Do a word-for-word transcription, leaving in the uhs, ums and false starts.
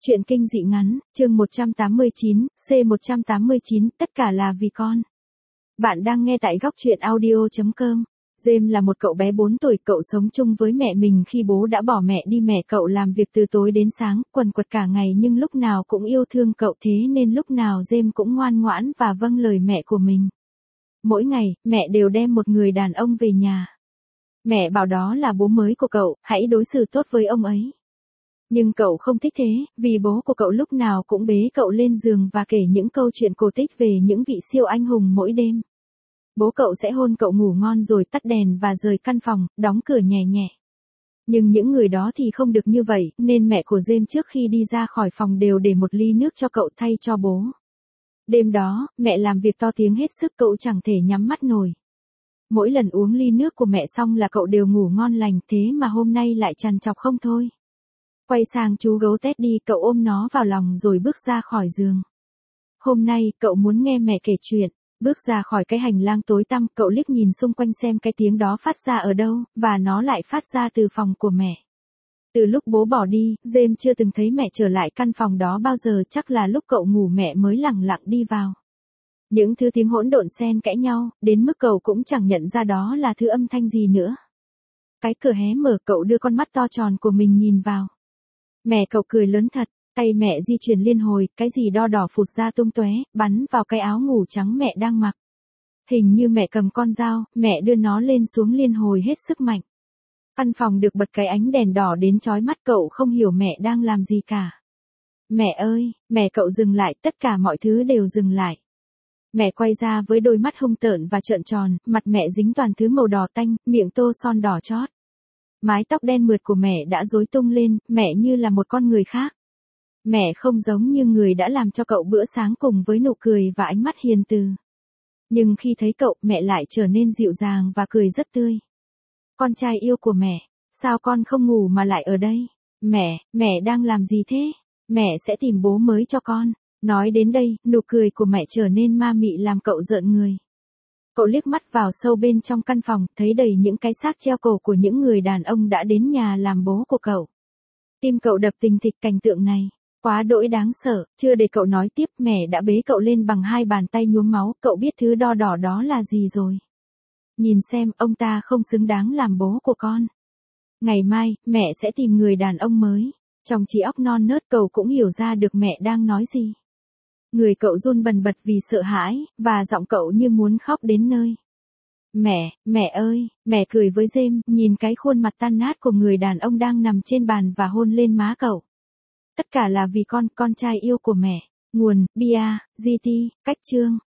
Truyện kinh dị ngắn, chương một trăm tám mươi chín, C một trăm tám mươi chín, tất cả là vì con. Bạn đang nghe tại góc truyện audio chấm com. James là một cậu bé bốn tuổi, cậu sống chung với mẹ mình khi bố đã bỏ mẹ đi. Mẹ cậu làm việc từ tối đến sáng, quần quật cả ngày nhưng lúc nào cũng yêu thương cậu, thế nên lúc nào James cũng ngoan ngoãn và vâng lời mẹ của mình. Mỗi ngày, mẹ đều đem một người đàn ông về nhà. Mẹ bảo đó là bố mới của cậu, hãy đối xử tốt với ông ấy. Nhưng cậu không thích thế, vì bố của cậu lúc nào cũng bế cậu lên giường và kể những câu chuyện cổ tích về những vị siêu anh hùng mỗi đêm. Bố cậu sẽ hôn cậu ngủ ngon rồi tắt đèn và rời căn phòng, đóng cửa nhẹ nhẹ. Nhưng những người đó thì không được như vậy, nên mẹ của James trước khi đi ra khỏi phòng đều để một ly nước cho cậu thay cho bố. Đêm đó, mẹ làm việc to tiếng hết sức, cậu chẳng thể nhắm mắt nổi. Mỗi lần uống ly nước của mẹ xong là cậu đều ngủ ngon lành, thế mà hôm nay lại trằn trọc không thôi. Quay sang chú gấu Teddy, cậu ôm nó vào lòng rồi bước ra khỏi giường. Hôm nay, cậu muốn nghe mẹ kể chuyện. Bước ra khỏi cái hành lang tối tăm, cậu liếc nhìn xung quanh xem cái tiếng đó phát ra ở đâu, và nó lại phát ra từ phòng của mẹ. Từ lúc bố bỏ đi, James chưa từng thấy mẹ trở lại căn phòng đó bao giờ, chắc là lúc cậu ngủ mẹ mới lẳng lặng đi vào. Những thứ tiếng hỗn độn xen kẽ nhau, đến mức cậu cũng chẳng nhận ra đó là thứ âm thanh gì nữa. Cái cửa hé mở, cậu đưa con mắt to tròn của mình nhìn vào. Mẹ cậu cười lớn thật, tay mẹ di chuyển liên hồi, cái gì đo đỏ phụt ra tung tóe, bắn vào cái áo ngủ trắng mẹ đang mặc. Hình như mẹ cầm con dao, mẹ đưa nó lên xuống liên hồi hết sức mạnh. Căn phòng được bật cái ánh đèn đỏ đến chói mắt, cậu không hiểu mẹ đang làm gì cả. Mẹ ơi, mẹ cậu dừng lại, tất cả mọi thứ đều dừng lại. Mẹ quay ra với đôi mắt hung tợn và trợn tròn, mặt mẹ dính toàn thứ màu đỏ tanh, miệng tô son đỏ chót. Mái tóc đen mượt của mẹ đã rối tung lên, mẹ như là một con người khác. Mẹ không giống như người đã làm cho cậu bữa sáng cùng với nụ cười và ánh mắt hiền từ. Nhưng khi thấy cậu, mẹ lại trở nên dịu dàng và cười rất tươi. Con trai yêu của mẹ, sao con không ngủ mà lại ở đây? Mẹ, mẹ đang làm gì thế? Mẹ sẽ tìm bố mới cho con. Nói đến đây, nụ cười của mẹ trở nên ma mị làm cậu rợn người. Cậu liếc mắt vào sâu bên trong căn phòng, thấy đầy những cái xác treo cổ của những người đàn ông đã đến nhà làm bố của cậu. Tim cậu đập thình thịch, cảnh tượng này quá đỗi đáng sợ. Chưa để cậu nói tiếp, mẹ đã bế cậu lên bằng hai bàn tay nhuốm máu, cậu biết thứ đo đỏ đó là gì rồi. Nhìn xem, ông ta không xứng đáng làm bố của con. Ngày mai, mẹ sẽ tìm người đàn ông mới. Trong trí óc non nớt, cậu cũng hiểu ra được mẹ đang nói gì. Người cậu run bần bật vì sợ hãi, và giọng cậu như muốn khóc đến nơi. Mẹ, mẹ ơi, mẹ cười với James, nhìn cái khuôn mặt tan nát của người đàn ông đang nằm trên bàn và hôn lên má cậu. Tất cả là vì con, con trai yêu của mẹ. Nguồn, Bia, giê tê, cách chương.